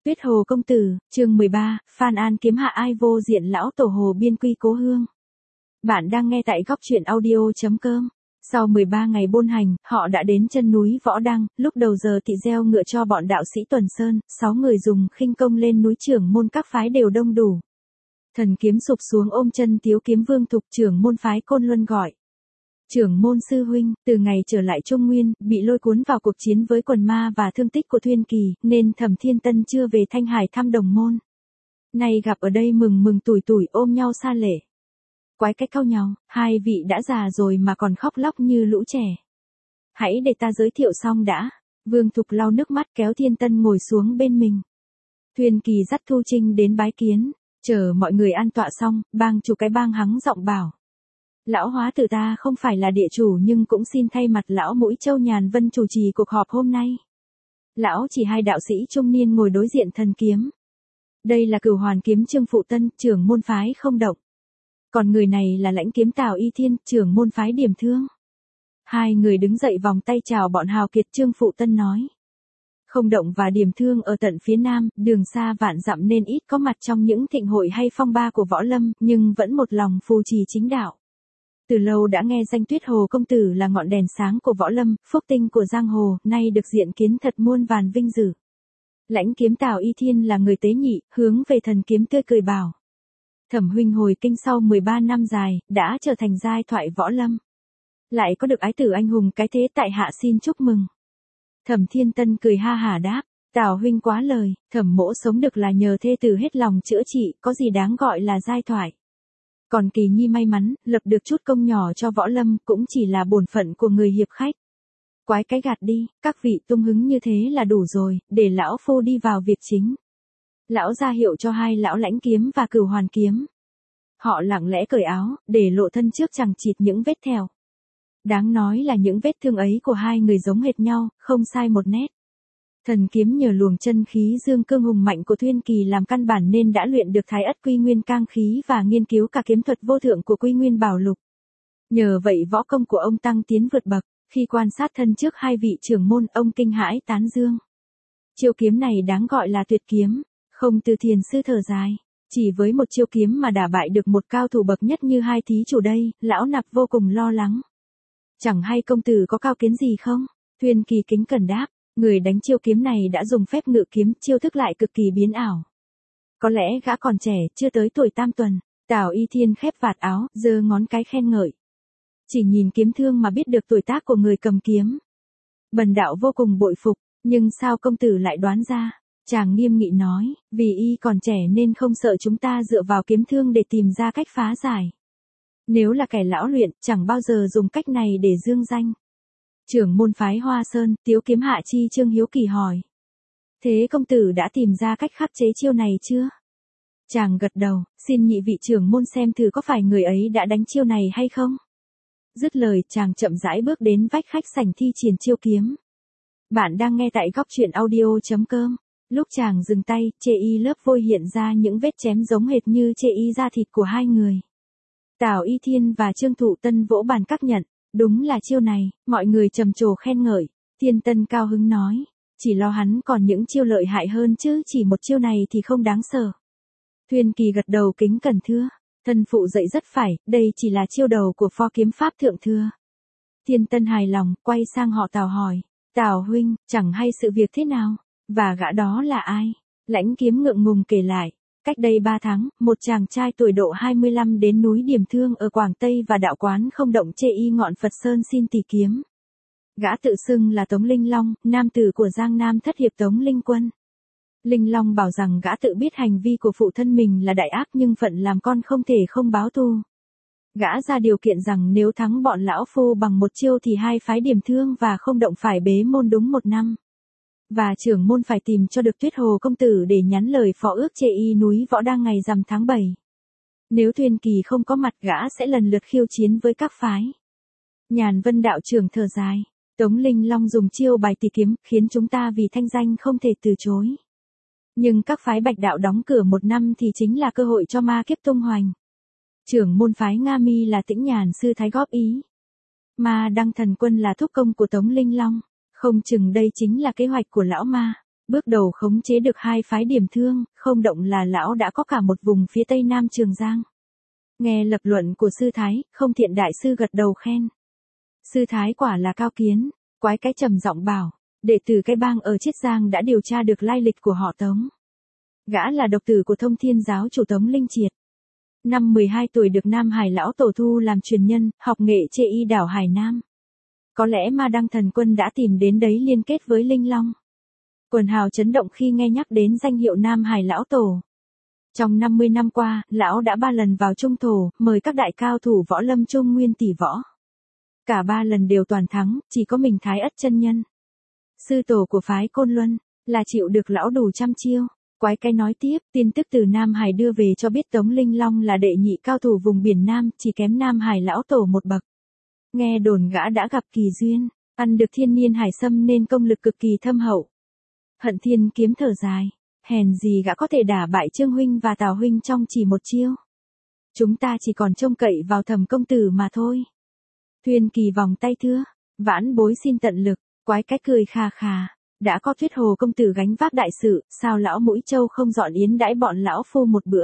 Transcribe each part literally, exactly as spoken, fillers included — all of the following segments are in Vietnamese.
Tuyết Hồ công tử, chương mười ba, Phan An kiếm hạ ai vô diện lão tổ hồ biên quy cố hương. Bạn đang nghe tại góc truyện audio chấm com. Sau mười ba ngày buôn hành, họ đã đến chân núi Võ Đăng, lúc đầu giờ thì gieo ngựa cho bọn đạo sĩ Tuần Sơn, sáu người dùng khinh công lên núi, trưởng môn các phái đều đông đủ. Thần kiếm sụp xuống ôm chân Tiếu Kiếm Vương Thục, trưởng môn phái Côn Luân gọi. Trưởng môn sư huynh, từ ngày trở lại Trung Nguyên, bị lôi cuốn vào cuộc chiến với quần ma và thương tích của Thuyên Kỳ, nên Thẩm Thiên Tân chưa về Thanh Hải thăm đồng môn. Nay gặp ở đây mừng mừng tủi tủi ôm nhau xa lệ. Quái cách cau nhau, hai vị đã già rồi mà còn khóc lóc như lũ trẻ. Hãy để ta giới thiệu xong đã. Vương Thục lau nước mắt kéo Thiên Tân ngồi xuống bên mình. Thuyên Kỳ dắt Thu Trinh đến bái kiến, chờ mọi người an tọa xong, bang chủ cái bang hắng giọng bảo. Lão hóa tử ta không phải là địa chủ nhưng cũng xin thay mặt lão Mũi Châu Nhàn Vân chủ trì cuộc họp hôm nay. Lão chỉ hai đạo sĩ trung niên ngồi đối diện thần kiếm. Đây là Cửu Hoàn kiếm Trương Phụ Tân, trưởng môn phái Không Động. Còn người này là Lãnh kiếm Tào Y Thiên, trưởng môn phái Điểm Thương. Hai người đứng dậy vòng tay chào bọn hào kiệt. Trương Phụ Tân nói. Không Động và Điểm Thương ở tận phía nam, đường xa vạn dặm nên ít có mặt trong những thịnh hội hay phong ba của võ lâm, nhưng vẫn một lòng phù trì chính đạo. Từ lâu đã nghe danh Tuyết Hồ công tử là ngọn đèn sáng của võ lâm, phúc tinh của giang hồ, nay được diện kiến thật muôn vàn vinh dự. Lãnh kiếm Tào Y Thiên là người tế nhị, hướng về thần kiếm tươi cười bảo. Thẩm huynh hồi kinh sau mười ba năm dài, đã trở thành giai thoại võ lâm. Lại có được ái tử anh hùng cái thế, tại hạ xin chúc mừng. Thẩm Thiên Tân cười ha hả đáp, Tào huynh quá lời, Thẩm mỗ sống được là nhờ thê tử hết lòng chữa trị, có gì đáng gọi là giai thoại. Còn Kỳ Nhi may mắn, lập được chút công nhỏ cho võ lâm, cũng chỉ là bổn phận của người hiệp khách. Quái cái gạt đi, các vị tung hứng như thế là đủ rồi, để lão phu đi vào việc chính. Lão ra hiệu cho hai lão Lãnh kiếm và Cửu Hoàn kiếm. Họ lặng lẽ cởi áo, để lộ thân trước chằng chịt những vết thẹo. Đáng nói là những vết thương ấy của hai người giống hệt nhau, không sai một nét. Thần kiếm nhờ luồng chân khí dương cương hùng mạnh của Thuyên Kỳ làm căn bản nên đã luyện được Thái Ất Quy Nguyên Cang khí và nghiên cứu cả kiếm thuật vô thượng của Quy Nguyên Bảo Lục. Nhờ vậy võ công của ông tăng tiến vượt bậc, khi quan sát thân trước hai vị trưởng môn, ông kinh hãi tán dương. Chiêu kiếm này đáng gọi là tuyệt kiếm, không từ thiền sư thở dài. Chỉ với một chiêu kiếm mà đả bại được một cao thủ bậc nhất như hai thí chủ đây, lão nạp vô cùng lo lắng. Chẳng hay công tử có cao kiến gì không? Thuyên Kỳ kính cẩn đáp. Người đánh chiêu kiếm này đã dùng phép ngự kiếm, chiêu thức lại cực kỳ biến ảo. Có lẽ gã còn trẻ, chưa tới tuổi tam tuần. Tào Y Thiên khép vạt áo, giơ ngón cái khen ngợi. Chỉ nhìn kiếm thương mà biết được tuổi tác của người cầm kiếm. Bần đạo vô cùng bội phục, nhưng sao công tử lại đoán ra? Chàng nghiêm nghị nói, vì y còn trẻ nên không sợ chúng ta dựa vào kiếm thương để tìm ra cách phá giải. Nếu là kẻ lão luyện, chẳng bao giờ dùng cách này để dương danh. Trưởng môn phái Hoa Sơn, Tiếu kiếm hạ chi Trương hiếu kỳ hỏi. Thế công tử đã tìm ra cách khắc chế chiêu này chưa? Chàng gật đầu, xin nhị vị trưởng môn xem thử có phải người ấy đã đánh chiêu này hay không? Dứt lời, chàng chậm rãi bước đến vách khách sảnh thi triển chiêu kiếm. Bạn đang nghe tại góc truyện audio chấm com. Lúc chàng dừng tay, chê y lớp vôi hiện ra những vết chém giống hệt như chê y da thịt của hai người. Tào Y Thiên và Trương Thụ Tân vỗ bàn các nhận. Đúng là chiêu này, mọi người trầm trồ khen ngợi. Thiên Tân cao hứng nói, chỉ lo hắn còn những chiêu lợi hại hơn chứ chỉ một chiêu này thì không đáng sợ. Thuyên Kỳ gật đầu kính cẩn thưa, thân phụ dạy rất phải, đây chỉ là chiêu đầu của pho kiếm pháp thượng thưa. Thiên Tân hài lòng, quay sang họ Tào hỏi, Tào huynh, chẳng hay sự việc thế nào, và gã đó là ai? Lãnh kiếm ngượng ngùng kể lại. Cách đây ba tháng, một chàng trai tuổi độ hai mươi lăm đến núi Điểm Thương ở Quảng Tây và đạo quán Không Động chê y ngọn Phật Sơn xin tỷ kiếm. Gã tự xưng là Tống Linh Long, nam tử của Giang Nam thất hiệp Tống Linh Quân. Linh Long bảo rằng gã tự biết hành vi của phụ thân mình là đại ác nhưng phận làm con không thể không báo thù. Gã ra điều kiện rằng nếu thắng bọn lão phu bằng một chiêu thì hai phái Điểm Thương và Không Động phải bế môn đúng một năm. Và trưởng môn phải tìm cho được Tuyết Hồ công tử để nhắn lời phó ước chê y núi Võ Đăng ngày rằm tháng bảy. Nếu Thuyên Kỳ không có mặt, gã sẽ lần lượt khiêu chiến với các phái. Nhàn Vân đạo trưởng thở dài, Tống Linh Long dùng chiêu bài tỷ kiếm, khiến chúng ta vì thanh danh không thể từ chối. Nhưng các phái Bạch đạo đóng cửa một năm thì chính là cơ hội cho ma kiếp tung hoành. Trưởng môn phái Nga Mi là Tĩnh Nhàn sư thái góp ý. Ma Đăng thần quân là thúc công của Tống Linh Long. Không chừng đây chính là kế hoạch của lão ma. Bước đầu khống chế được hai phái điểm thương, không động là lão đã có cả một vùng phía tây nam Trường Giang. Nghe lập luận của sư Thái, Không Thiện đại sư gật đầu khen. Sư Thái quả là cao kiến, quái cái trầm giọng bảo, đệ tử cái bang ở Chiết Giang đã điều tra được lai lịch của họ Tống. Gã là độc tử của Thông Thiên giáo chủ Tống Linh Triệt. Năm mười hai tuổi được Nam Hải lão tổ thu làm truyền nhân, học nghệ chê y đảo Hải Nam. Có lẽ Ma Đăng Thần Quân đã tìm đến đấy liên kết với Linh Long. Quần hào chấn động khi nghe nhắc đến danh hiệu Nam Hải lão tổ. Trong năm mươi năm qua, lão đã ba lần vào Trung Thổ, mời các đại cao thủ võ lâm Trung Nguyên tỷ võ. Cả ba lần đều toàn thắng, chỉ có mình Thái Ất chân nhân. Sư tổ của phái Côn Luân, là chịu được lão đủ trăm chiêu. Quái cái nói tiếp, tin tức từ Nam Hải đưa về cho biết Tống Linh Long là đệ nhị cao thủ vùng biển Nam, chỉ kém Nam Hải lão tổ một bậc. Nghe đồn gã đã gặp kỳ duyên, ăn được thiên niên hải sâm nên công lực cực kỳ thâm hậu. Hận Thiên kiếm thở dài, hèn gì gã có thể đả bại Trương huynh và Tào huynh trong chỉ một chiêu. Chúng ta chỉ còn trông cậy vào Thẩm công tử mà thôi. Thuyên Kỳ vòng tay thưa, vãn bối xin tận lực, quái cái cười khà khà. Đã có thuyết Hồ công tử gánh vác đại sự, sao lão Mũi Châu không dọn yến đãi bọn lão phu một bữa.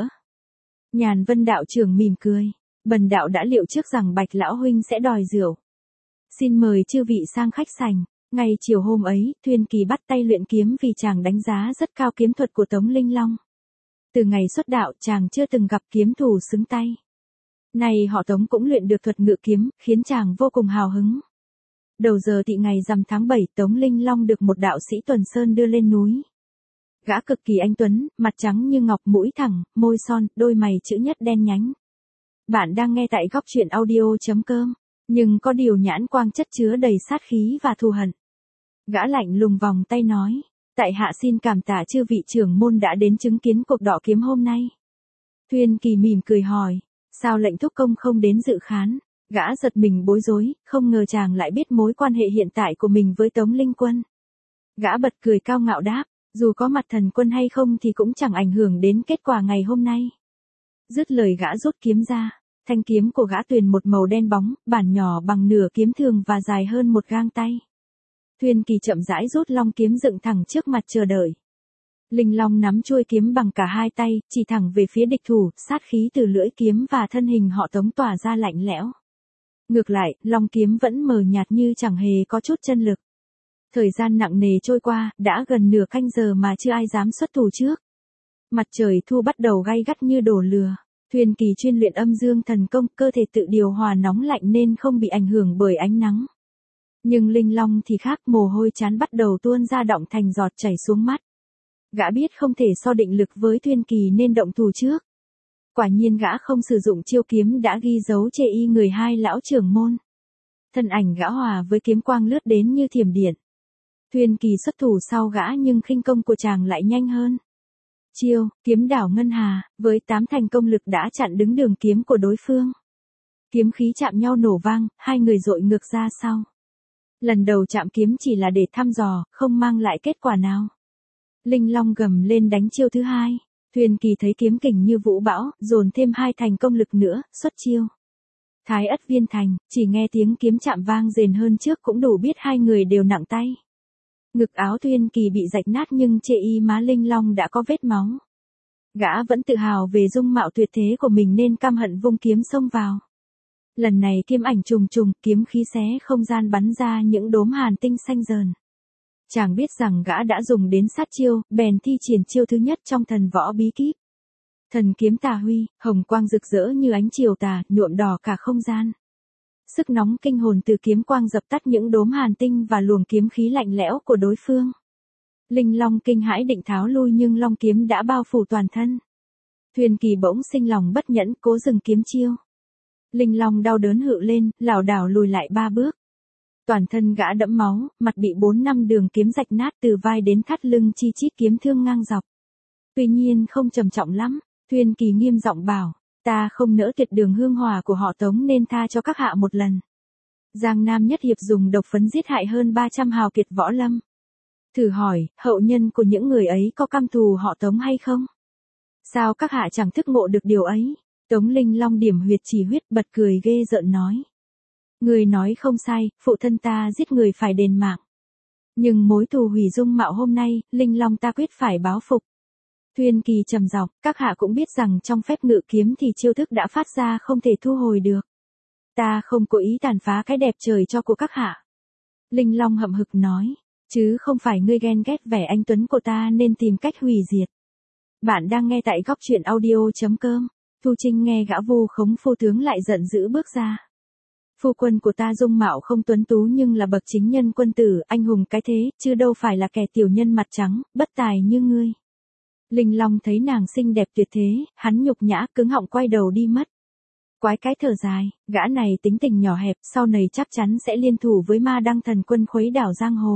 Nhàn Vân đạo trưởng mỉm cười, bần đạo đã liệu trước rằng Bạch lão huynh sẽ đòi rượu. Xin mời chư vị sang khách sành. Ngày chiều hôm ấy, Thuyên Kỳ bắt tay luyện kiếm vì chàng đánh giá rất cao kiếm thuật của Tống Linh Long. Từ ngày xuất đạo chàng chưa từng gặp kiếm thủ xứng tay. Này họ Tống cũng luyện được thuật ngự kiếm, khiến chàng vô cùng hào hứng. Đầu giờ tị ngày rằm tháng bảy, Tống Linh Long được một đạo sĩ Tuần Sơn đưa lên núi. Gã cực kỳ anh tuấn, mặt trắng như ngọc, mũi thẳng, môi son, đôi mày chữ nhất đen nhánh. Bạn đang nghe tại góc truyện audio chấm com, nhưng có điều nhãn quang chất chứa đầy sát khí và thù hận. Gã lạnh lùng vòng tay nói, tại hạ xin cảm tạ chư vị trưởng môn đã đến chứng kiến cuộc đọ kiếm hôm nay. Thuyên Kỳ mỉm cười hỏi, sao lệnh thúc công không đến dự khán? Gã giật mình bối rối, không ngờ chàng lại biết mối quan hệ hiện tại của mình với Tống Linh Quân. Gã bật cười cao ngạo đáp, dù có mặt thần quân hay không thì cũng chẳng ảnh hưởng đến kết quả ngày hôm nay. Dứt lời gã rút kiếm ra, thanh kiếm của gã tuyền một màu đen bóng, bản nhỏ bằng nửa kiếm thường và dài hơn một gang tay. Thuyên Kỳ chậm rãi rút long kiếm dựng thẳng trước mặt chờ đợi. Linh Long nắm chuôi kiếm bằng cả hai tay, chỉ thẳng về phía địch thủ, sát khí từ lưỡi kiếm và thân hình họ Tống tỏa ra lạnh lẽo. Ngược lại, long kiếm vẫn mờ nhạt như chẳng hề có chút chân lực. Thời gian nặng nề trôi qua, đã gần nửa canh giờ mà chưa ai dám xuất thủ trước. Mặt trời thu bắt đầu gay gắt như đổ lửa. Thuyên Kỳ chuyên luyện âm dương thần công, cơ thể tự điều hòa nóng lạnh nên không bị ảnh hưởng bởi ánh nắng. Nhưng Linh Long thì khác, mồ hôi chán bắt đầu tuôn ra đọng thành giọt chảy xuống mắt. Gã biết không thể so định lực với Thuyên Kỳ nên động thủ trước. Quả nhiên gã không sử dụng chiêu kiếm đã ghi dấu chê y người hai lão trưởng môn. Thân ảnh gã hòa với kiếm quang lướt đến như thiểm điện. Thuyên Kỳ xuất thủ sau gã nhưng khinh công của chàng lại nhanh hơn. Chiêu, kiếm đảo ngân hà, với tám thành công lực đã chặn đứng đường kiếm của đối phương. Kiếm khí chạm nhau nổ vang, hai người dội ngược ra sau. Lần đầu chạm kiếm chỉ là để thăm dò, không mang lại kết quả nào. Linh Long gầm lên đánh chiêu thứ hai. Thuyên Kỳ thấy kiếm kình như vũ bão, dồn thêm hai thành công lực nữa, xuất chiêu. Thái Ất viên thành, chỉ nghe tiếng kiếm chạm vang rền hơn trước cũng đủ biết hai người đều nặng tay. Ngực áo Thuyên Kỳ bị rạch nát nhưng chê y má Linh Long đã có vết máu. Gã vẫn tự hào về dung mạo tuyệt thế của mình nên căm hận vung kiếm xông vào. Lần này kiếm ảnh trùng trùng, kiếm khí xé không gian bắn ra những đốm hàn tinh xanh rờn. Chàng biết rằng gã đã dùng đến sát chiêu, bèn thi triển chiêu thứ nhất trong thần võ bí kíp. Thần kiếm tà huy, hồng quang rực rỡ như ánh chiều tà, nhuộm đỏ cả không gian. Sức nóng kinh hồn từ kiếm quang dập tắt những đốm hàn tinh và luồng kiếm khí lạnh lẽo của đối phương. Linh Long kinh hãi định tháo lui nhưng long kiếm đã bao phủ toàn thân. Thuyên Kỳ bỗng sinh lòng bất nhẫn, cố dừng kiếm chiêu. Linh Long đau đớn hự lên, lảo đảo lùi lại ba bước. Toàn thân gã đẫm máu, mặt bị bốn năm đường kiếm rạch nát từ vai đến thắt lưng chi chít kiếm thương ngang dọc. Tuy nhiên không trầm trọng lắm, Thuyên Kỳ nghiêm giọng bảo, ta không nỡ tuyệt đường hương hòa của họ Tống nên tha cho các hạ một lần. Giang Nam nhất hiệp dùng độc phấn giết hại hơn ba trăm hào kiệt võ lâm. Thử hỏi, hậu nhân của những người ấy có căm thù họ Tống hay không? Sao các hạ chẳng thức ngộ được điều ấy? Tống Linh Long điểm huyệt chỉ huyết bật cười ghê rợn nói. Người nói không sai, phụ thân ta giết người phải đền mạng. Nhưng mối thù hủy dung mạo hôm nay, Linh Long ta quyết phải báo phục. Thuyên Kỳ trầm giọng, các hạ cũng biết rằng trong phép ngự kiếm thì chiêu thức đã phát ra không thể thu hồi được. Ta không cố ý tàn phá cái đẹp trời cho của các hạ. Linh Long hậm hực nói, chứ không phải ngươi ghen ghét vẻ anh tuấn của ta nên tìm cách hủy diệt. Bạn đang nghe tại góc truyện audio.com. Thu Trinh nghe gã vu khống phu tướng lại giận dữ bước ra. Phu quân của ta dung mạo không tuấn tú nhưng là bậc chính nhân quân tử, anh hùng cái thế, chứ đâu phải là kẻ tiểu nhân mặt trắng, bất tài như ngươi. Linh Long thấy nàng xinh đẹp tuyệt thế, hắn nhục nhã cứng họng quay đầu đi mất. Quái cái thở dài, gã này tính tình nhỏ hẹp, sau này chắc chắn sẽ liên thủ với Ma Đăng thần quân khuấy đảo giang hồ.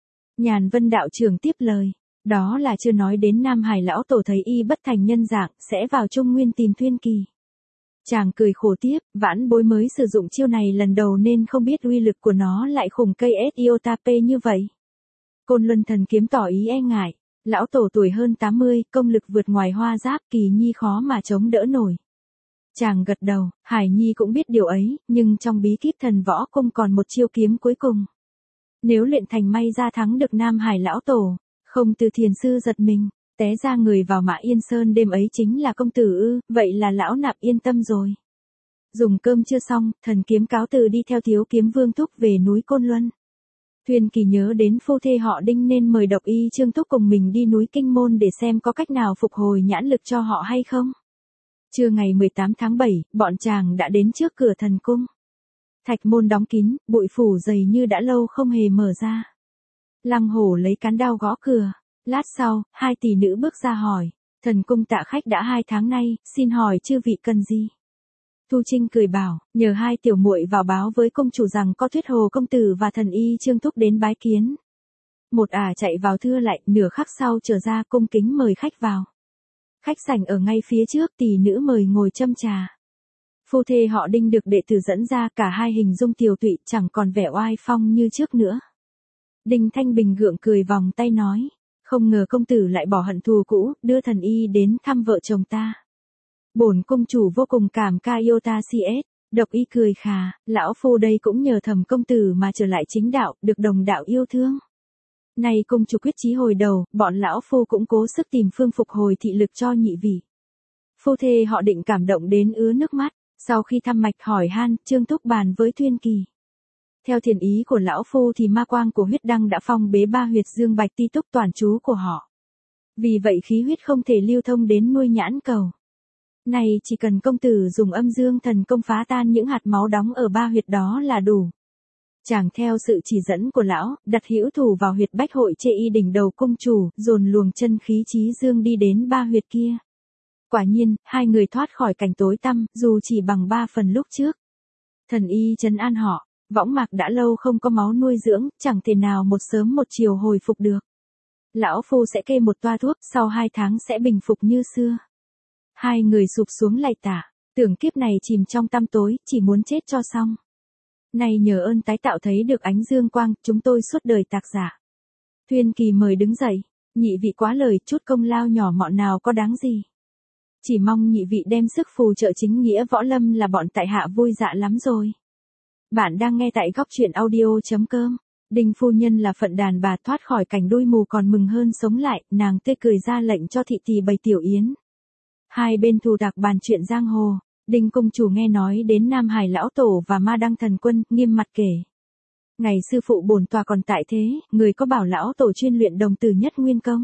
Nhàn Vân đạo trưởng tiếp lời, đó là chưa nói đến Nam Hải lão tổ thấy y bất thành nhân dạng, sẽ vào Trung Nguyên tìm Thuyên Kỳ. Chàng cười khổ tiếp, vãn bối mới sử dụng chiêu này lần đầu nên không biết uy lực của nó lại khủng cây ét Iotape như vậy. Côn Luân thần kiếm tỏ ý e ngại, lão tổ tuổi hơn tám mươi, công lực vượt ngoài Hoa Giáp, Kỳ Nhi khó mà chống đỡ nổi. Chàng gật đầu, Hải Nhi cũng biết điều ấy, nhưng trong bí kíp thần võ cung còn một chiêu kiếm cuối cùng. Nếu luyện thành may ra thắng được Nam Hải lão tổ, không từ thiền sư giật mình, té ra người vào Mã Yên Sơn đêm ấy chính là công tử ư, vậy là lão nạp yên tâm rồi. Dùng cơm chưa xong, thần kiếm cáo từ đi theo thiếu kiếm vương thúc về núi Côn Luân. Thuyên Kỳ nhớ đến phu thê họ Đinh nên mời độc y Trương Thúc cùng mình đi núi Kinh Môn để xem có cách nào phục hồi nhãn lực cho họ hay không. Trưa ngày mười tám tháng bảy, bọn chàng đã đến trước cửa thần cung. Thạch môn đóng kín, bụi phủ dày như đã lâu không hề mở ra. Lăng Hổ lấy cán đao gõ cửa. Lát sau, hai tỷ nữ bước ra hỏi, thần cung tạ khách đã hai tháng nay, xin hỏi chư vị cần gì? Thu Trinh cười bảo, nhờ hai tiểu muội vào báo với công chủ rằng có Thuyết Hồ công tử và thần y Trương Thúc đến bái kiến. Một ả chạy vào thưa lại, nửa khắc sau trở ra cung kính mời khách vào. Khách sảnh ở ngay phía trước, tỷ nữ mời ngồi châm trà. Phu thê họ Đinh được đệ tử dẫn ra, cả hai hình dung tiều tụy, chẳng còn vẻ oai phong như trước nữa. Đinh Thanh Bình gượng cười vòng tay nói, không ngờ công tử lại bỏ hận thù cũ, đưa thần y đến thăm vợ chồng ta. Bổn công chủ vô cùng cảm ca Iota xê ét, độc y cười khà, lão phu đây cũng nhờ Thẩm công tử mà trở lại chính đạo, được đồng đạo yêu thương. Nay công chủ quyết chí hồi đầu, bọn lão phu cũng cố sức tìm phương phục hồi thị lực cho nhị vị. Phu thê họ Định cảm động đến ứa nước mắt, sau khi thăm mạch hỏi han, Trương Thúc bàn với Thuyên Kỳ. Theo thiền ý của lão phu thì ma quang của huyết đăng đã phong bế ba huyệt dương bạch ti túc toàn trú của họ. Vì vậy khí huyết không thể lưu thông đến nuôi nhãn cầu. Này chỉ cần công tử dùng âm dương thần công phá tan những hạt máu đóng ở ba huyệt đó là đủ. Chàng theo sự chỉ dẫn của lão, đặt hữu thủ vào huyệt bách hội chê y đỉnh đầu cung chủ, dồn luồng chân khí chí dương đi đến ba huyệt kia. Quả nhiên, hai người thoát khỏi cảnh tối tăm, dù chỉ bằng ba phần lúc trước. Thần y trấn an họ, võng mạc đã lâu không có máu nuôi dưỡng, chẳng thể nào một sớm một chiều hồi phục được. Lão phu sẽ kê một toa thuốc, sau hai tháng sẽ bình phục như xưa. Hai người sụp xuống lạy tạ, tưởng kiếp này chìm trong tăm tối, chỉ muốn chết cho xong. Này nhờ ơn tái tạo thấy được ánh dương quang, chúng tôi suốt đời tạc giả. Thuyên Kỳ mời đứng dậy, nhị vị quá lời, chút công lao nhỏ mọn nào có đáng gì. Chỉ mong nhị vị đem sức phù trợ chính nghĩa võ lâm là bọn tại hạ vui dạ lắm rồi. Bạn đang nghe tại góc truyện audio.com. Đinh phu nhân là phận đàn bà thoát khỏi cảnh đuôi mù còn mừng hơn sống lại, nàng tươi cười ra lệnh cho thị tỳ bày tiểu yến. Hai bên thù đặc bàn chuyện giang hồ, Đinh công chủ nghe nói đến Nam Hải lão tổ và Ma Đăng thần quân, nghiêm mặt kể. Ngày sư phụ bổn tòa còn tại thế, người có bảo lão tổ chuyên luyện đồng tử nhất nguyên công.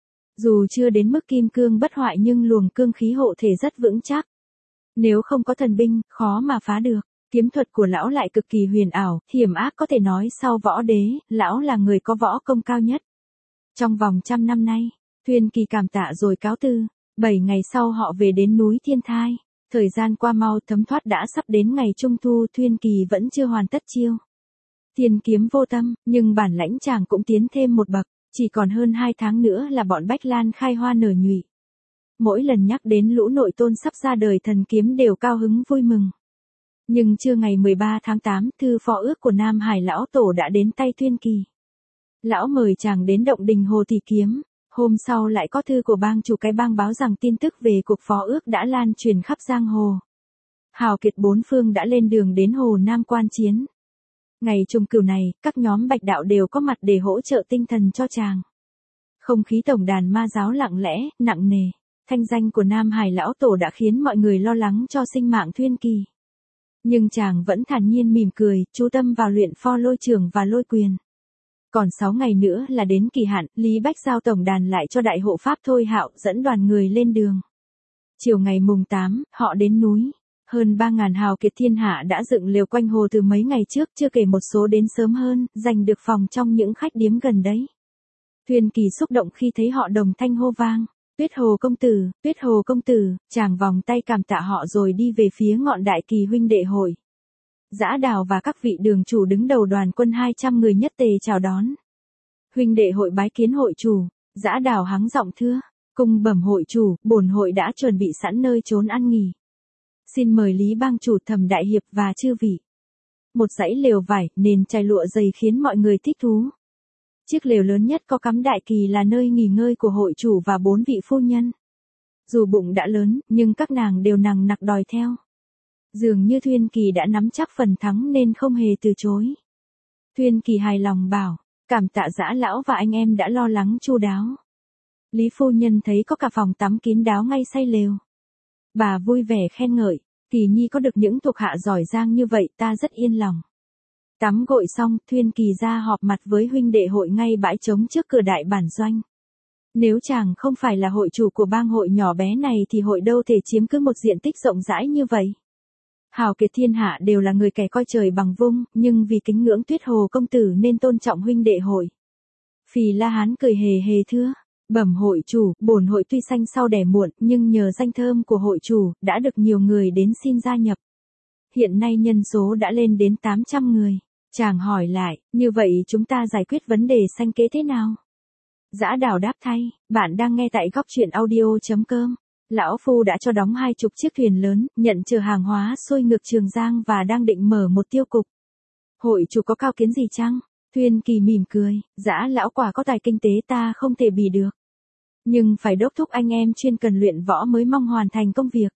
Dù chưa đến mức kim cương bất hoại nhưng luồng cương khí hộ thể rất vững chắc. Nếu không có thần binh, khó mà phá được. Kiếm thuật của lão lại cực kỳ huyền ảo, hiểm ác có thể nói sau võ đế, lão là người có võ công cao nhất. Trong vòng trăm năm nay, Thuyên Kỳ cảm tạ rồi cáo từ. Bảy ngày sau họ về đến núi Thiên Thai. Thời gian qua mau thấm thoát đã sắp đến ngày trung thu, Thuyên Kỳ vẫn chưa hoàn tất chiêu. Thiên kiếm vô tâm, nhưng bản lãnh chàng cũng tiến thêm một bậc, chỉ còn hơn hai tháng nữa là bọn Bách Lan khai hoa nở nhụy. Mỗi lần nhắc đến lũ nội tôn sắp ra đời thần kiếm đều cao hứng vui mừng. Nhưng trưa ngày mười ba tháng tám, thư phó ước của Nam Hải lão tổ đã đến tay Thuyên Kỳ. Lão mời chàng đến động đình Hồ Thị Kiếm. Hôm sau lại có thư của bang chủ cái bang báo rằng tin tức về cuộc phó ước đã lan truyền khắp giang hồ. Hào kiệt bốn phương đã lên đường đến Hồ Nam quan chiến. Ngày trùng cửu này, các nhóm bạch đạo đều có mặt để hỗ trợ tinh thần cho chàng. Không khí tổng đàn ma giáo lặng lẽ, nặng nề. Thanh danh của Nam Hải lão tổ đã khiến mọi người lo lắng cho sinh mạng Thuyên Kỳ. Nhưng chàng vẫn thản nhiên mỉm cười, chú tâm vào luyện pho lôi trường và lôi quyền. Còn sáu ngày nữa là đến kỳ hạn, Lý Bách giao tổng đàn lại cho đại hộ pháp Thôi Hạo dẫn đoàn người lên đường. Chiều ngày mùng tám, họ đến núi. Hơn ba ngàn hào kiệt thiên hạ đã dựng lều quanh hồ từ mấy ngày trước, chưa kể một số đến sớm hơn, giành được phòng trong những khách điếm gần đấy. Thuyên Kỳ xúc động khi thấy họ đồng thanh hô vang. Tuyết Hồ công tử, Tuyết Hồ công tử, chàng vòng tay cảm tạ họ rồi đi về phía ngọn đại kỳ huynh đệ hội. Dã Đào và các vị đường chủ đứng đầu đoàn quân hai trăm người nhất tề chào đón. Huynh đệ hội bái kiến hội chủ, Dã Đào hắng giọng thưa, cung bẩm hội chủ, bổn hội đã chuẩn bị sẵn nơi trốn ăn nghỉ. Xin mời Lý bang chủ Thẩm đại hiệp và chư vị. Một dãy lều vải, nền chài lụa dày khiến mọi người thích thú. Chiếc lều lớn nhất có cắm đại kỳ là nơi nghỉ ngơi của hội chủ và bốn vị phu nhân. Dù bụng đã lớn, nhưng các nàng đều nằng nặc đòi theo. Dường như Thuyên Kỳ đã nắm chắc phần thắng nên không hề từ chối. Thuyên Kỳ hài lòng bảo, cảm tạ Dã lão và anh em đã lo lắng chu đáo. Lý phu nhân thấy có cả phòng tắm kín đáo ngay say lều. Bà vui vẻ khen ngợi, Kỳ nhi có được những thuộc hạ giỏi giang như vậy ta rất yên lòng. Tắm gội xong, Thuyên Kỳ ra họp mặt với huynh đệ hội ngay bãi trống trước cửa đại bản doanh. Nếu chàng không phải là hội chủ của bang hội nhỏ bé này thì hội đâu thể chiếm cứ một diện tích rộng rãi như vậy. Hào kiệt thiên hạ đều là người kẻ coi trời bằng vung, nhưng vì kính ngưỡng Tuyết Hồ công tử nên tôn trọng huynh đệ hội. Phì La Hán cười hề hề thưa, bẩm hội chủ, bổn hội tuy sanh sau đẻ muộn, nhưng nhờ danh thơm của hội chủ, đã được nhiều người đến xin gia nhập. Hiện nay nhân số đã lên đến tám trăm người. Chàng hỏi lại, như vậy chúng ta giải quyết vấn đề sanh kế thế nào? Dã Đào đáp thay, bạn đang nghe tại góc truyện audio chấm com. Lão Phu đã cho đóng hai chục chiếc thuyền lớn, nhận chở hàng hóa xuôi ngược Trường Giang và đang định mở một tiêu cục. Hội chủ có cao kiến gì chăng? Thuyên Kỳ mỉm cười, Dã lão quả có tài kinh tế ta không thể bì được. Nhưng phải đốc thúc anh em chuyên cần luyện võ mới mong hoàn thành công việc.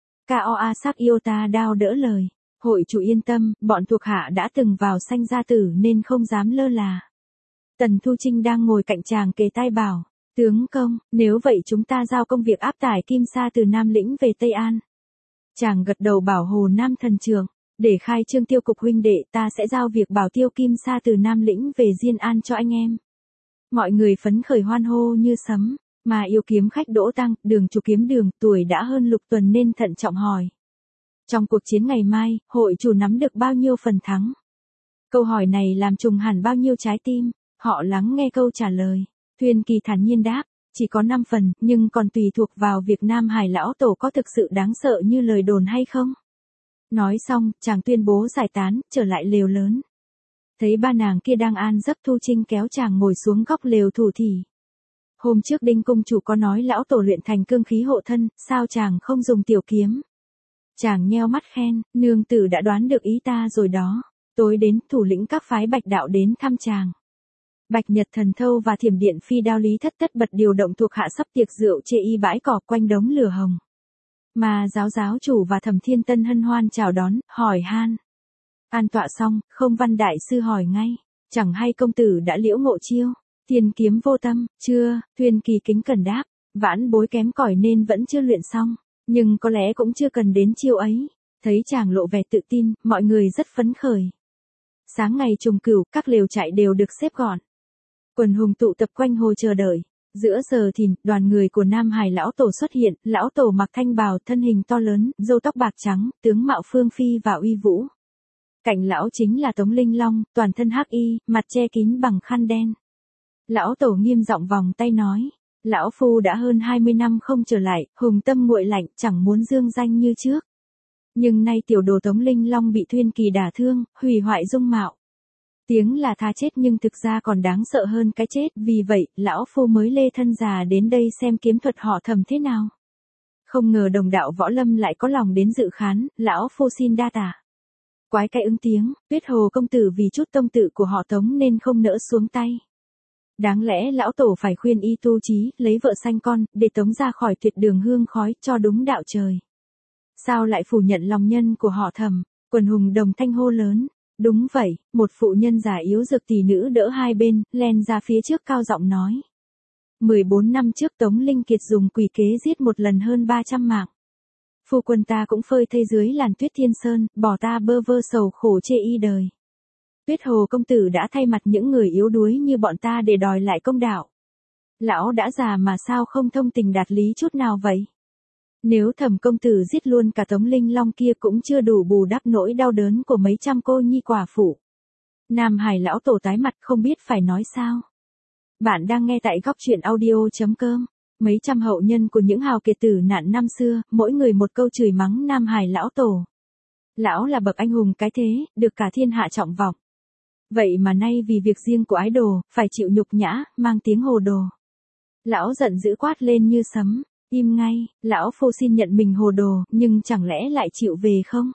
Koa Sak Iota đao đỡ lời. Hội chủ yên tâm, bọn thuộc hạ đã từng vào sanh gia tử nên không dám lơ là. Tần Thu Trinh đang ngồi cạnh chàng kề tai bảo, tướng công, nếu vậy chúng ta giao công việc áp tải Kim Sa từ Nam Lĩnh về Tây An. Chàng gật đầu bảo Hồ Nam thần trưởng, để khai trương tiêu cục huynh đệ ta sẽ giao việc bảo tiêu Kim Sa từ Nam Lĩnh về Diên An cho anh em. Mọi người phấn khởi hoan hô như sấm, mà yêu kiếm khách Đỗ Tăng, đường chủ kiếm đường, tuổi đã hơn lục tuần nên thận trọng hỏi. Trong cuộc chiến ngày mai, hội chủ nắm được bao nhiêu phần thắng? Câu hỏi này làm trùng hẳn bao nhiêu trái tim, họ lắng nghe câu trả lời. Thuyên Kỳ thản nhiên đáp, chỉ có năm phần, nhưng còn tùy thuộc vào việc Nam Hải lão tổ có thực sự đáng sợ như lời đồn hay không. Nói xong, chàng tuyên bố giải tán, trở lại lều lớn. Thấy ba nàng kia đang an giấc, Thu Trinh kéo chàng ngồi xuống góc lều thủ thỉ. Hôm trước Đinh cung chủ có nói lão tổ luyện thành cương khí hộ thân, sao chàng không dùng tiểu kiếm? Chàng nheo mắt khen, nương tử đã đoán được ý ta rồi đó. Tối đến, thủ lĩnh các phái bạch đạo đến thăm chàng. Bạch Nhật Thần Thâu và Thiểm Điện Phi Đao Lý Thất Tất bật điều động thuộc hạ sắp tiệc rượu chê y bãi cỏ quanh đống lửa hồng. Mà giáo giáo chủ và Thẩm Thiên Tân hân hoan chào đón, hỏi han. An tọa xong, Không Văn đại sư hỏi ngay, chẳng hay công tử đã liễu ngộ chiêu, Thiên kiếm vô tâm, chưa? Thuyên Kỳ kính cẩn đáp, vãn bối kém cỏi nên vẫn chưa luyện xong, nhưng có lẽ cũng chưa cần đến chiêu ấy. Thấy chàng lộ vẻ tự tin, mọi người rất phấn khởi. Sáng ngày trùng cửu, các lều trại đều được xếp gọn. Quần hùng tụ tập quanh hồ chờ đợi. Giữa giờ thìn, đoàn người của Nam Hải lão tổ xuất hiện, lão tổ mặc thanh bào, thân hình to lớn, râu tóc bạc trắng, tướng mạo phương phi và uy vũ. Cạnh lão chính là Tống Linh Long, toàn thân hắc y, mặt che kín bằng khăn đen. Lão tổ nghiêm giọng vòng tay nói, lão phu đã hơn hai mươi năm không trở lại, hùng tâm nguội lạnh, chẳng muốn dương danh như trước. Nhưng nay tiểu đồ Tống Linh Long bị Thuyên Kỳ đả thương, hủy hoại dung mạo. Tiếng là tha chết nhưng thực ra còn đáng sợ hơn cái chết, vì vậy, lão phu mới lê thân già đến đây xem kiếm thuật họ Thẩm thế nào. Không ngờ đồng đạo võ lâm lại có lòng đến dự khán, lão phu xin đa tả. Quái cái ứng tiếng, Tuyết Hồ công tử vì chút tông tự của họ Tống nên không nỡ xuống tay. Đáng lẽ lão tổ phải khuyên y tu trí, lấy vợ sanh con, để Tống ra khỏi tuyệt đường hương khói, cho đúng đạo trời. Sao lại phủ nhận lòng nhân của họ Thẩm? Quần hùng đồng thanh hô lớn. Đúng vậy, một phụ nhân già yếu dược tỷ nữ đỡ hai bên, len ra phía trước cao giọng nói. mười bốn năm trước Tống Linh Kiệt dùng quỷ kế giết một lần hơn ba trăm mạng. Phu quân ta cũng phơi thây dưới làn tuyết thiên sơn, bỏ ta bơ vơ sầu khổ chê y đời. Tuyết Hồ công tử đã thay mặt những người yếu đuối như bọn ta để đòi lại công đạo. Lão đã già mà sao không thông tình đạt lý chút nào vậy? Nếu Thẩm công tử giết luôn cả Tống Linh Long kia cũng chưa đủ bù đắp nỗi đau đớn của mấy trăm cô nhi quả phụ. Nam Hải lão tổ tái mặt không biết phải nói sao. Bạn đang nghe tại góc truyện audio chấm com. Mấy trăm hậu nhân của những hào kiệt tử nạn năm xưa, mỗi người một câu chửi mắng Nam Hải lão tổ. Lão là bậc anh hùng cái thế, được cả thiên hạ trọng vọng. Vậy mà nay vì việc riêng của ái đồ, phải chịu nhục nhã, mang tiếng hồ đồ. Lão giận dữ quát lên như sấm, im ngay, lão phu xin nhận mình hồ đồ, nhưng chẳng lẽ lại chịu về không?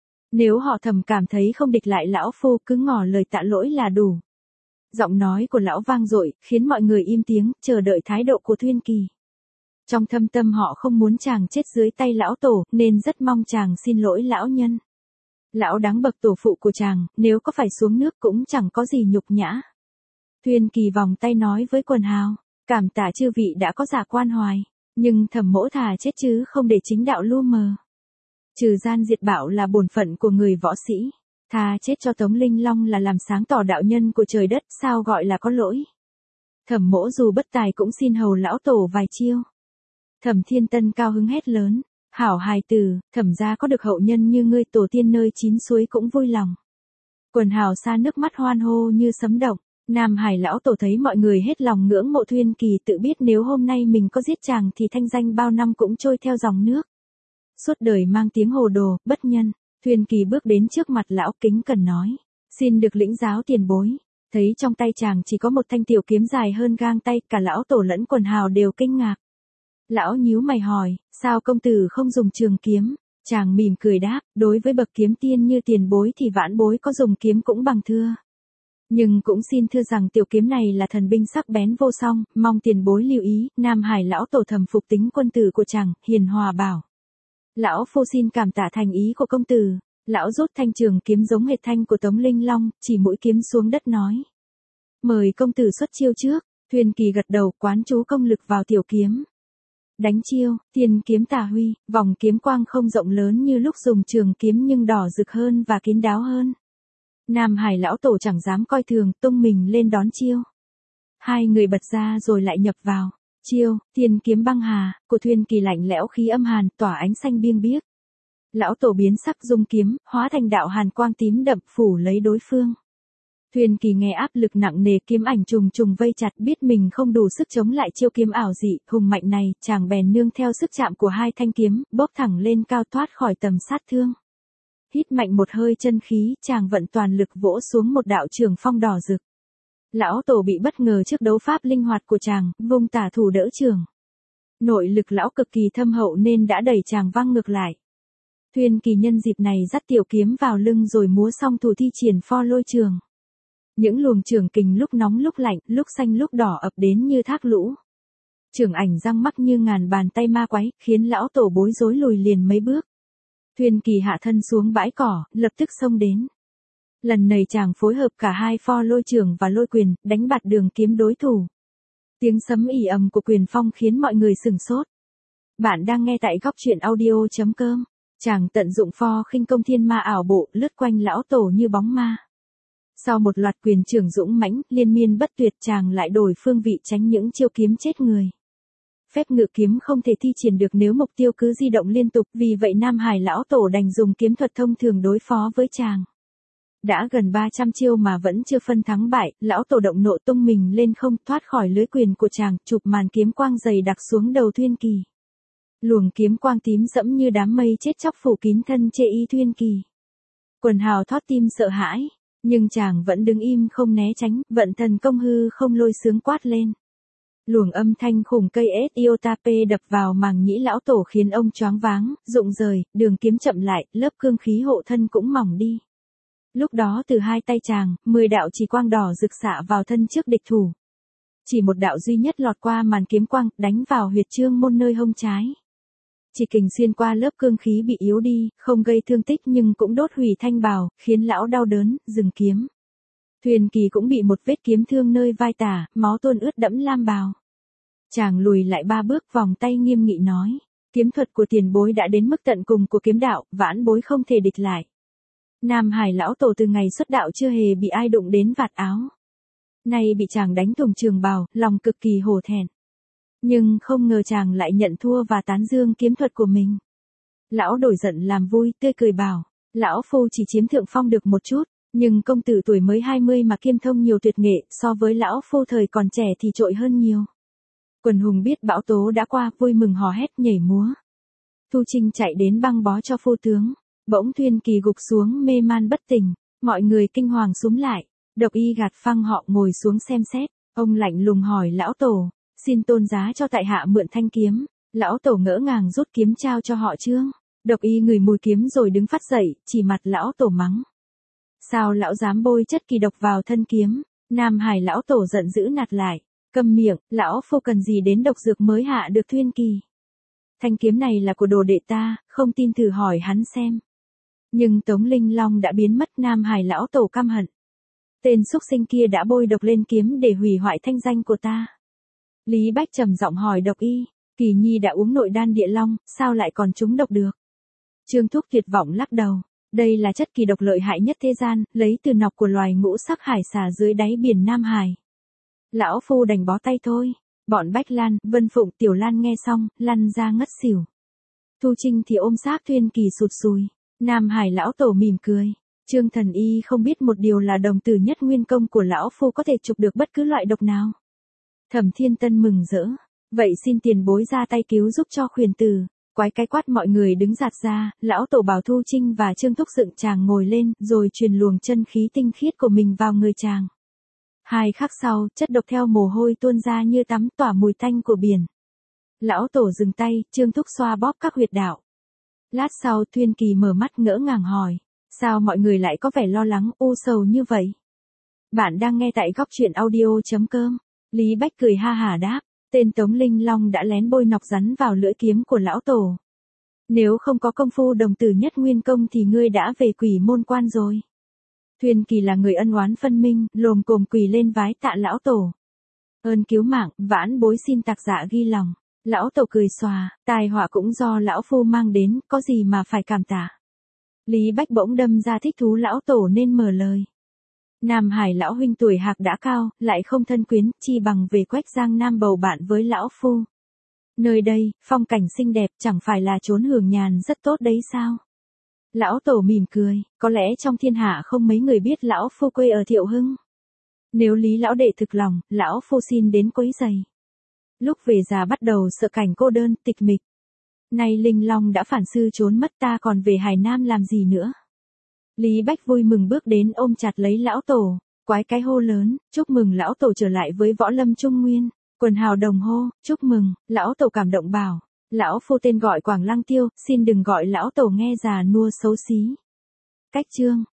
Nếu họ thầm cảm thấy không địch lại lão phu cứ ngỏ lời tạ lỗi là đủ. Giọng nói của lão vang dội, khiến mọi người im tiếng, chờ đợi thái độ của Thuyên Kỳ. Trong thâm tâm họ không muốn chàng chết dưới tay lão tổ, nên rất mong chàng xin lỗi lão nhân. Lão đáng bậc tổ phụ của chàng, nếu có phải xuống nước cũng chẳng có gì nhục nhã. Thuyên Kỳ vòng tay nói với quần hào, cảm tạ chư vị đã có dạ quan hoài, nhưng Thẩm mỗ thà chết chứ không để chính đạo lu mờ. Trừ gian diệt bạo là bổn phận của người võ sĩ, thà chết cho Tống Linh Long là làm sáng tỏ đạo nhân của trời đất, sao gọi là có lỗi. Thẩm mỗ dù bất tài cũng xin hầu lão tổ vài chiêu. Thẩm Thiên Tân cao hứng hét lớn, hảo hài tử, Thẩm gia có được hậu nhân như ngươi, tổ tiên nơi chín suối cũng vui lòng. Quần hào xa nước mắt hoan hô như sấm động. Nam Hải lão tổ thấy mọi người hết lòng ngưỡng mộ Thuyên Kỳ, tự biết nếu hôm nay mình có giết chàng thì thanh danh bao năm cũng trôi theo dòng nước. Suốt đời mang tiếng hồ đồ, bất nhân. Thuyên Kỳ bước đến trước mặt lão kính cẩn nói, xin được lĩnh giáo tiền bối. Thấy trong tay chàng chỉ có một thanh tiểu kiếm dài hơn gang tay, cả lão tổ lẫn quần hào đều kinh ngạc. Lão nhíu mày hỏi, sao công tử không dùng trường kiếm? Chàng mỉm cười đáp, đối với bậc kiếm tiên như tiền bối thì vãn bối có dùng kiếm cũng bằng thưa. Nhưng cũng xin thưa rằng tiểu kiếm này là thần binh sắc bén vô song, mong tiền bối lưu ý. Nam Hải lão tổ thầm phục tính quân tử của chàng, hiền hòa bảo. Lão phu xin cảm tạ thành ý của công tử. Lão rút thanh trường kiếm giống hệt thanh của Tống Linh Long, chỉ mũi kiếm xuống đất nói. Mời công tử xuất chiêu trước. Thuyên Kỳ gật đầu, quán chú công lực vào tiểu kiếm. Đánh chiêu, tiên kiếm tà huy, vòng kiếm quang không rộng lớn như lúc dùng trường kiếm nhưng đỏ rực hơn và kín đáo hơn. Nam Hải lão tổ chẳng dám coi thường, tung mình lên đón chiêu. Hai người bật ra rồi lại nhập vào. Chiêu, tiên kiếm băng hà, của Thuyên Kỳ lạnh lẽo khí âm hàn, tỏa ánh xanh biêng biếc. Lão tổ biến sắc dung kiếm, hóa thành đạo hàn quang tím đậm phủ lấy đối phương. Thuyên Kỳ nghe áp lực nặng nề, kiếm ảnh trùng trùng vây chặt, biết mình không đủ sức chống lại chiêu kiếm ảo dị, hùng mạnh này, chàng bèn nương theo sức chạm của hai thanh kiếm, bốc thẳng lên cao thoát khỏi tầm sát thương. Hít mạnh một hơi chân khí, chàng vận toàn lực vỗ xuống một đạo trường phong đỏ rực. Lão tổ bị bất ngờ trước đấu pháp linh hoạt của chàng, vung tả thủ đỡ trường. Nội lực lão cực kỳ thâm hậu nên đã đẩy chàng văng ngược lại. Thuyên Kỳ nhân dịp này dắt tiểu kiếm vào lưng rồi múa xong thủ thi triển pho lôi trường. Những luồng trường kình lúc nóng lúc lạnh, lúc xanh lúc đỏ ập đến như thác lũ. Trường ảnh răng mắc như ngàn bàn tay ma quái, khiến lão tổ bối rối lùi liền mấy bước. Thuyên Kỳ hạ thân xuống bãi cỏ, lập tức xông đến. Lần này chàng phối hợp cả hai pho lôi trường và lôi quyền, đánh bạt đường kiếm đối thủ. Tiếng sấm ì ầm của quyền phong khiến mọi người sửng sốt. Bạn đang nghe tại góc truyện audio chấm com. Chàng tận dụng pho khinh công thiên ma ảo bộ, lướt quanh lão tổ như bóng ma. Sau một loạt quyền trưởng dũng mãnh, liên miên bất tuyệt, chàng lại đổi phương vị tránh những chiêu kiếm chết người. Phép ngự kiếm không thể thi triển được nếu mục tiêu cứ di động liên tục, vì vậy Nam Hải lão tổ đành dùng kiếm thuật thông thường đối phó với chàng. Đã gần ba trăm chiêu mà vẫn chưa phân thắng bại, lão tổ động nộ tung mình lên không, thoát khỏi lưới quyền của chàng, chụp màn kiếm quang dày đặc xuống đầu Thuyên Kỳ. Luồng kiếm quang tím dẫm như đám mây chết chóc phủ kín thân chê y Thuyên Kỳ. Quần hào thót tim sợ hãi, nhưng chàng vẫn đứng im không né tránh, vận thần công hư không lôi sướng quát lên. Luồng âm thanh khủng cây Etiotape đập vào màng nhĩ lão tổ khiến ông choáng váng, rụng rời, đường kiếm chậm lại, lớp cương khí hộ thân cũng mỏng đi. Lúc đó từ hai tay chàng, mười đạo chỉ quang đỏ rực xạ vào thân trước địch thủ. Chỉ một đạo duy nhất lọt qua màn kiếm quang, đánh vào huyệt trương môn nơi hông trái. Chỉ kình xuyên qua lớp cương khí bị yếu đi, không gây thương tích nhưng cũng đốt hủy thanh bào, khiến lão đau đớn, dừng kiếm. Thuyền Kỳ cũng bị một vết kiếm thương nơi vai tả, máu tuôn ướt đẫm lam bào. Chàng lùi lại ba bước, vòng tay nghiêm nghị nói, kiếm thuật của tiền bối đã đến mức tận cùng của kiếm đạo, vãn bối không thể địch lại. Nam Hải lão tổ từ ngày xuất đạo chưa hề bị ai đụng đến vạt áo. Nay bị chàng đánh thủng trường bào, lòng cực kỳ hổ thẹn. Nhưng không ngờ chàng lại nhận thua và tán dương kiếm thuật của mình. Lão đổi giận làm vui, tươi cười bảo, lão phu chỉ chiếm thượng phong được một chút, nhưng công tử tuổi mới hai mươi mà kiêm thông nhiều tuyệt nghệ, so với lão phu thời còn trẻ thì trội hơn nhiều. Quần hùng biết bão tố đã qua, vui mừng hò hét nhảy múa. Thu Trinh chạy đến băng bó cho phu tướng, bỗng Thuyền Kỳ gục xuống mê man bất tỉnh, mọi người kinh hoàng xúm lại, Độc Y gạt phăng họ ngồi xuống xem xét, ông lạnh lùng hỏi lão tổ, xin tôn giá cho tại hạ mượn thanh kiếm. Lão tổ ngỡ ngàng rút kiếm trao cho họ Trương. Độc Y ngửi mùi kiếm rồi đứng phát dậy, chỉ mặt lão tổ mắng. Sao lão dám bôi chất kỳ độc vào thân kiếm? Nam Hải lão tổ giận dữ nạt lại, câm miệng, lão phu cần gì đến độc dược mới hạ được Thuyền Kỳ. Thanh kiếm này là của đồ đệ ta, không tin thử hỏi hắn xem. Nhưng Tống Linh Long đã biến mất, Nam Hải lão tổ căm hận. Tên xúc sinh kia đã bôi độc lên kiếm để hủy hoại thanh danh của ta. Lý Bách trầm giọng hỏi Độc Y, Kỳ Nhi đã uống nội đan địa long, sao lại còn trúng độc được? Trương Thúc tuyệt vọng lắc đầu, đây là chất kỳ độc lợi hại nhất thế gian, lấy từ nọc của loài ngũ sắc hải xà dưới đáy biển Nam Hải. Lão phu đành bó tay thôi. Bọn Bách Lan, Vân Phụng, Tiểu Lan nghe xong, lăn ra ngất xỉu. Thu Trinh thì ôm xác Thuyền Kỳ sụt sùi. Nam Hải lão tổ mỉm cười. Trương Thần Y không biết một điều là đồng tử nhất nguyên công của lão phu có thể chụp được bất cứ loại độc nào. Thẩm Thiên Tân mừng rỡ. Vậy xin tiền bối ra tay cứu giúp cho khuyển tử. Quái cái quát mọi người đứng giạt ra, lão tổ bảo Thu Trinh và Trương Thúc dựng chàng ngồi lên, rồi truyền luồng chân khí tinh khiết của mình vào người chàng. Hai khắc sau, chất độc theo mồ hôi tuôn ra như tắm tỏa mùi tanh của biển. Lão tổ dừng tay, Trương Thúc xoa bóp các huyệt đạo. Lát sau Thuyền Kỳ mở mắt ngỡ ngàng hỏi, sao mọi người lại có vẻ lo lắng, u sầu như vậy? Bạn đang nghe tại góc truyện audio chấm com. Lý Bách cười ha hả đáp, tên Tống Linh Long đã lén bôi nọc rắn vào lưỡi kiếm của lão tổ. Nếu không có công phu đồng tử nhất nguyên công thì ngươi đã về quỷ môn quan rồi. Thuyền Kỳ là người ân oán phân minh, lồm cồm quỳ lên vái tạ lão tổ. Ơn cứu mạng, vãn bối xin tạc dạ ghi lòng. Lão tổ cười xòa, tai họa cũng do lão phu mang đến, có gì mà phải cảm tạ. Lý Bách bỗng đâm ra thích thú lão tổ nên mở lời. Nam Hải lão huynh tuổi hạc đã cao, lại không thân quyến, chi bằng về Quách Giang Nam bầu bạn với lão phu. Nơi đây, phong cảnh xinh đẹp, chẳng phải là chốn hưởng nhàn rất tốt đấy sao? Lão tổ mỉm cười, có lẽ trong thiên hạ không mấy người biết lão phu quê ở Thiệu Hưng. Nếu Lý lão đệ thực lòng, lão phu xin đến quấy giày. Lúc về già bắt đầu sợ cảnh cô đơn, tịch mịch. Nay Linh Long đã phản sư trốn mất, ta còn về Hải Nam làm gì nữa? Lý Bách vui mừng bước đến ôm chặt lấy lão tổ, quái cái hô lớn, chúc mừng lão tổ trở lại với võ lâm Trung Nguyên. Quần hào đồng hô, chúc mừng, lão tổ cảm động bảo, lão phu tên gọi Quảng Lăng Tiêu, xin đừng gọi lão tổ nghe già nua xấu xí. Cách chương